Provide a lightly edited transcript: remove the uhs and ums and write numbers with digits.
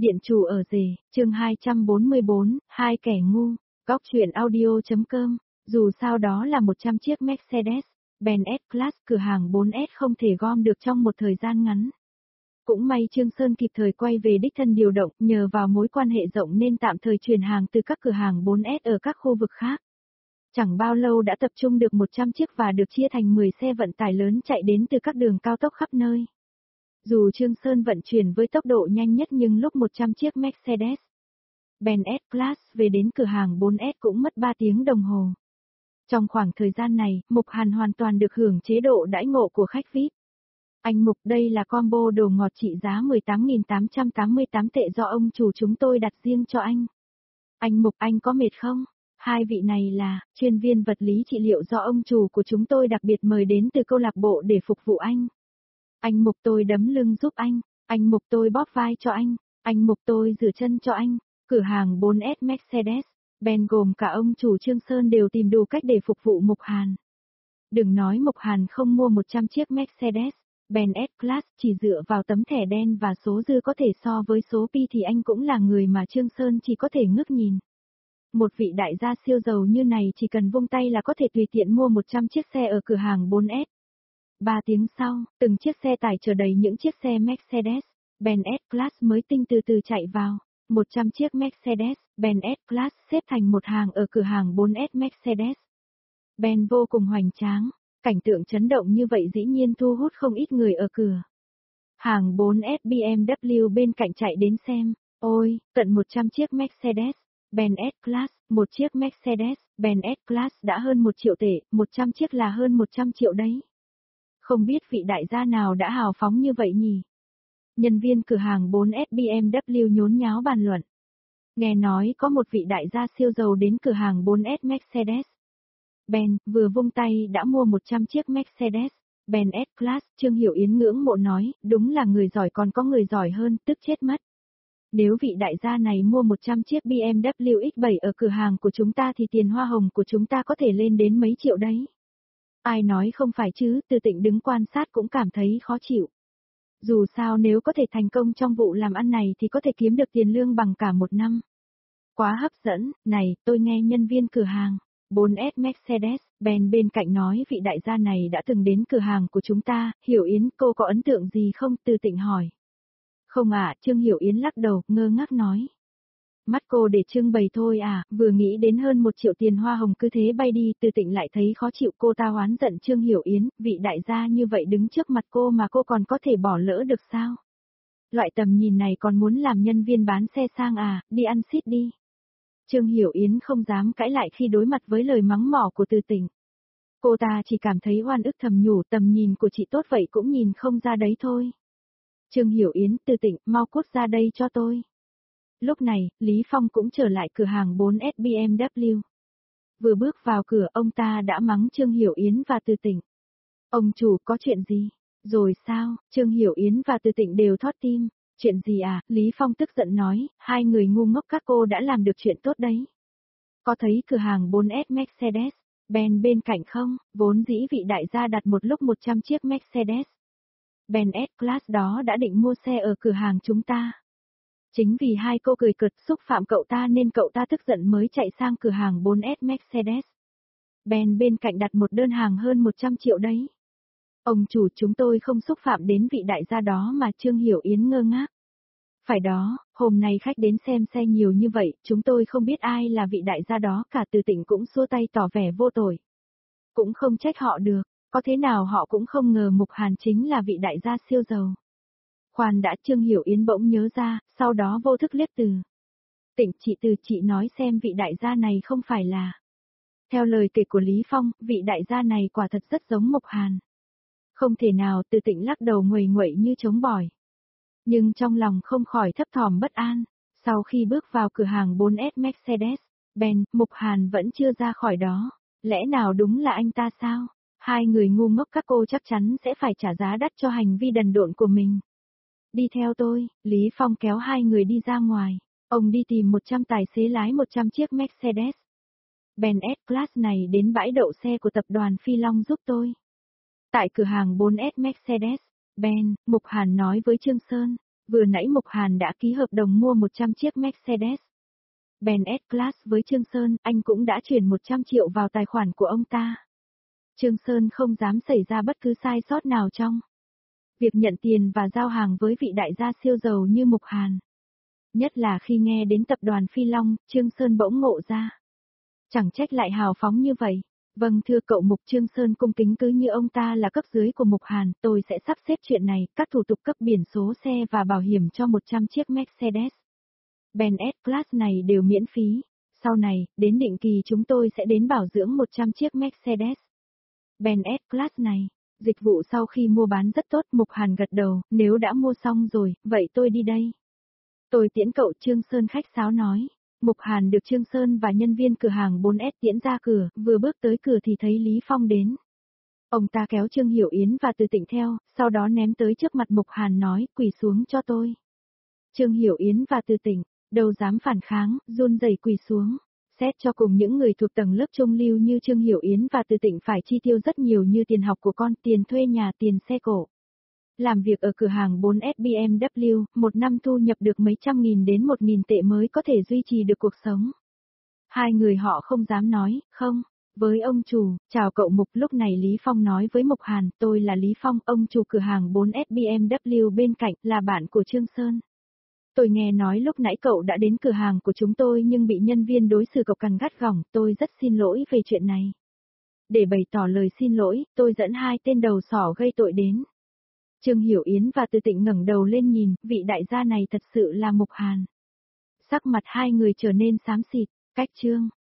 Điện chủ ở rể, chương 244, hai kẻ ngu, góc truyện audio.com, dù sao đó là 100 chiếc Mercedes-Benz S-Class, cửa hàng 4S không thể gom được trong một thời gian ngắn. Cũng may Trương Sơn kịp thời quay về đích thân điều động, nhờ vào mối quan hệ rộng nên tạm thời chuyển hàng từ các cửa hàng 4S ở các khu vực khác. Chẳng bao lâu đã tập trung được 100 chiếc và được chia thành 10 xe vận tải lớn chạy đến từ các đường cao tốc khắp nơi. Dù Trương Sơn vận chuyển với tốc độ nhanh nhất nhưng lúc 100 chiếc Mercedes-Benz S-Class về đến cửa hàng 4S cũng mất 3 tiếng đồng hồ. Trong khoảng thời gian này, Mục Hàn hoàn toàn được hưởng chế độ đãi ngộ của khách VIP. Anh Mục, đây là combo đồ ngọt trị giá 18.888 tệ do ông chủ chúng tôi đặt riêng cho anh. Anh Mục, anh có mệt không? Hai vị này là chuyên viên vật lý trị liệu do ông chủ của chúng tôi đặc biệt mời đến từ câu lạc bộ để phục vụ anh. Anh Mục, tôi đấm lưng giúp anh Mục, tôi bóp vai cho anh Mục, tôi rửa chân cho anh. Cửa hàng 4S Mercedes-Benz gồm cả ông chủ Trương Sơn đều tìm đủ cách để phục vụ Mục Hàn. Đừng nói Mục Hàn không mua 100 chiếc Mercedes-Benz S-Class, chỉ dựa vào tấm thẻ đen và số dư có thể so với số pi thì anh cũng là người mà Trương Sơn chỉ có thể ngước nhìn. Một vị đại gia siêu giàu như này chỉ cần vung tay là có thể tùy tiện mua 100 chiếc xe ở cửa hàng 4S. 3 tiếng sau, từng chiếc xe tải chở đầy những chiếc xe Mercedes-Benz S-Class mới tinh từ từ chạy vào. 100 chiếc Mercedes-Benz S-Class xếp thành một hàng ở cửa hàng 4S Mercedes-Benz vô cùng hoành tráng. Cảnh tượng chấn động như vậy dĩ nhiên thu hút không ít người ở cửa. Hàng 4S BMW bên cạnh chạy đến xem. Ôi, tận 100 chiếc Mercedes-Benz S-Class, một chiếc Mercedes-Benz S-Class đã hơn 1 triệu tệ, 100 chiếc là hơn 100 triệu đấy. Không biết vị đại gia nào đã hào phóng như vậy nhỉ? Nhân viên cửa hàng 4S BMW nhốn nháo bàn luận. Nghe nói có một vị đại gia siêu giàu đến cửa hàng 4S Mercedes-Benz, vừa vung tay đã mua 100 chiếc Mercedes-Benz S-Class, Trương Hiểu Yến ngưỡng mộ nói, đúng là người giỏi còn có người giỏi hơn, tức chết mất. Nếu vị đại gia này mua 100 chiếc BMW X7 ở cửa hàng của chúng ta thì tiền hoa hồng của chúng ta có thể lên đến mấy triệu đấy. Ai nói không phải chứ, Từ Tịnh đứng quan sát cũng cảm thấy khó chịu. Dù sao nếu có thể thành công trong vụ làm ăn này thì có thể kiếm được tiền lương bằng cả một năm. Quá hấp dẫn, này, tôi nghe nhân viên cửa hàng 4S Mercedes-Benz bên cạnh nói vị đại gia này đã từng đến cửa hàng của chúng ta, Hiểu Yến, cô có ấn tượng gì không? Từ Tịnh hỏi. Không ạ, Trương Hiểu Yến lắc đầu, ngơ ngác nói. Mắt cô để trưng bày thôi à, vừa nghĩ đến hơn 1 triệu tiền hoa hồng cứ thế bay đi, Từ Tịnh lại thấy khó chịu, cô ta oán giận Trương Hiểu Yến, vị đại gia như vậy đứng trước mặt cô mà cô còn có thể bỏ lỡ được sao? Loại tầm nhìn này còn muốn làm nhân viên bán xe sang à, đi ăn xít đi. Trương Hiểu Yến không dám cãi lại khi đối mặt với lời mắng mỏ của Từ Tịnh. Cô ta chỉ cảm thấy oan ức thầm nhủ, tầm nhìn của chị tốt vậy cũng nhìn không ra đấy thôi. Trương Hiểu Yến, Từ Tịnh, mau cút ra đây cho tôi. Lúc này, Lý Phong cũng trở lại cửa hàng 4S BMW. Vừa bước vào cửa ông ta đã mắng Trương Hiểu Yến và Từ Tịnh. Ông chủ có chuyện gì? Rồi sao? Trương Hiểu Yến và Từ Tịnh đều thót tim. Chuyện gì à? Lý Phong tức giận nói, hai người ngu ngốc các cô đã làm được chuyện tốt đấy. Có thấy cửa hàng 4S Mercedes-Benz bên cạnh không? Vốn dĩ vị đại gia đặt một lúc 100 chiếc Mercedes-Benz S-Class đó đã định mua xe ở cửa hàng chúng ta. Chính vì hai cô cười cợt xúc phạm cậu ta nên cậu ta tức giận mới chạy sang cửa hàng 4S Mercedes-Benz bên cạnh đặt một đơn hàng hơn 100 triệu đấy. Ông chủ, chúng tôi không xúc phạm đến vị đại gia đó mà. Trương Hiểu Yến ngơ ngác. Phải đó, hôm nay khách đến xem xe nhiều như vậy, chúng tôi không biết ai là vị đại gia đó cả. Từ Tịnh cũng xua tay tỏ vẻ vô tội. Cũng không trách họ được, có thế nào họ cũng không ngờ Mục Hàn chính là vị đại gia siêu giàu. Khoan đã, Trương Hiểu Yến bỗng nhớ ra, sau đó vô thức liếc Từ Tịnh, chị nói xem vị đại gia này không phải là. Theo lời kể của Lý Phong, vị đại gia này quả thật rất giống Mục Hàn. Không thể nào, Từ Tịnh lắc đầu nguầy nguậy như trống bỏi. Nhưng trong lòng không khỏi thấp thỏm bất an, sau khi bước vào cửa hàng 4S Mercedes-Benz, Mục Hàn vẫn chưa ra khỏi đó. Lẽ nào đúng là anh ta sao? Hai người ngu ngốc các cô chắc chắn sẽ phải trả giá đắt cho hành vi đần độn của mình. Đi theo tôi, Lý Phong kéo hai người đi ra ngoài. Ông đi tìm 100 tài xế lái 100 chiếc Mercedes-Benz S-Class này đến bãi đậu xe của tập đoàn Phi Long giúp tôi. Tại cửa hàng 4S Mercedes-Benz, Mục Hàn nói với Trương Sơn. Vừa nãy Mục Hàn đã ký hợp đồng mua 100 chiếc Mercedes Benz S-Class với Trương Sơn, anh cũng đã chuyển 100 triệu vào tài khoản của ông ta. Trương Sơn không dám xảy ra bất cứ sai sót nào trong việc nhận tiền và giao hàng với vị đại gia siêu giàu như Mục Hàn. Nhất là khi nghe đến tập đoàn Phi Long, Trương Sơn bỗng ngộ ra. Chẳng trách lại hào phóng như vậy. Vâng thưa cậu Mục, Trương Sơn cung kính cứ như ông ta là cấp dưới của Mục Hàn, tôi sẽ sắp xếp chuyện này, các thủ tục cấp biển số xe và bảo hiểm cho 100 chiếc Mercedes Benz S-Class này đều miễn phí. Sau này, đến định kỳ chúng tôi sẽ đến bảo dưỡng 100 chiếc Mercedes Benz S-Class này. Dịch vụ sau khi mua bán rất tốt, Mục Hàn gật đầu, nếu đã mua xong rồi, vậy tôi đi đây. Tôi tiễn cậu, Trương Sơn khách sáo nói. Mục Hàn được Trương Sơn và nhân viên cửa hàng 4S tiễn ra cửa, vừa bước tới cửa thì thấy Lý Phong đến. Ông ta kéo Trương Hiểu Yến và Từ Tịnh theo, sau đó ném tới trước mặt Mục Hàn nói, quỳ xuống cho tôi. Trương Hiểu Yến và Từ Tịnh, đâu dám phản kháng, run rẩy quỳ xuống. Xét cho cùng những người thuộc tầng lớp trung lưu như Trương Hiểu Yến và Từ Tịnh phải chi tiêu rất nhiều như tiền học của con, tiền thuê nhà, tiền xe cộ. Làm việc ở cửa hàng 4S BMW, một năm thu nhập được mấy trăm nghìn đến 1.000 tệ mới có thể duy trì được cuộc sống. Hai người họ không dám nói, không. Với ông chủ, chào cậu Mục, lúc này Lý Phong nói với Mục Hàn, tôi là Lý Phong, ông chủ cửa hàng 4S BMW bên cạnh, là bạn của Trương Sơn. Tôi nghe nói lúc nãy cậu đã đến cửa hàng của chúng tôi nhưng bị nhân viên đối xử cộc cằn gắt gỏng, tôi rất xin lỗi về chuyện này. Để bày tỏ lời xin lỗi, tôi dẫn hai tên đầu sỏ gây tội đến. Trương Hiểu Yến và Từ Tịnh ngẩng đầu lên nhìn, vị đại gia này thật sự là Mục Hàn. Sắc mặt hai người trở nên xám xịt, cách Trương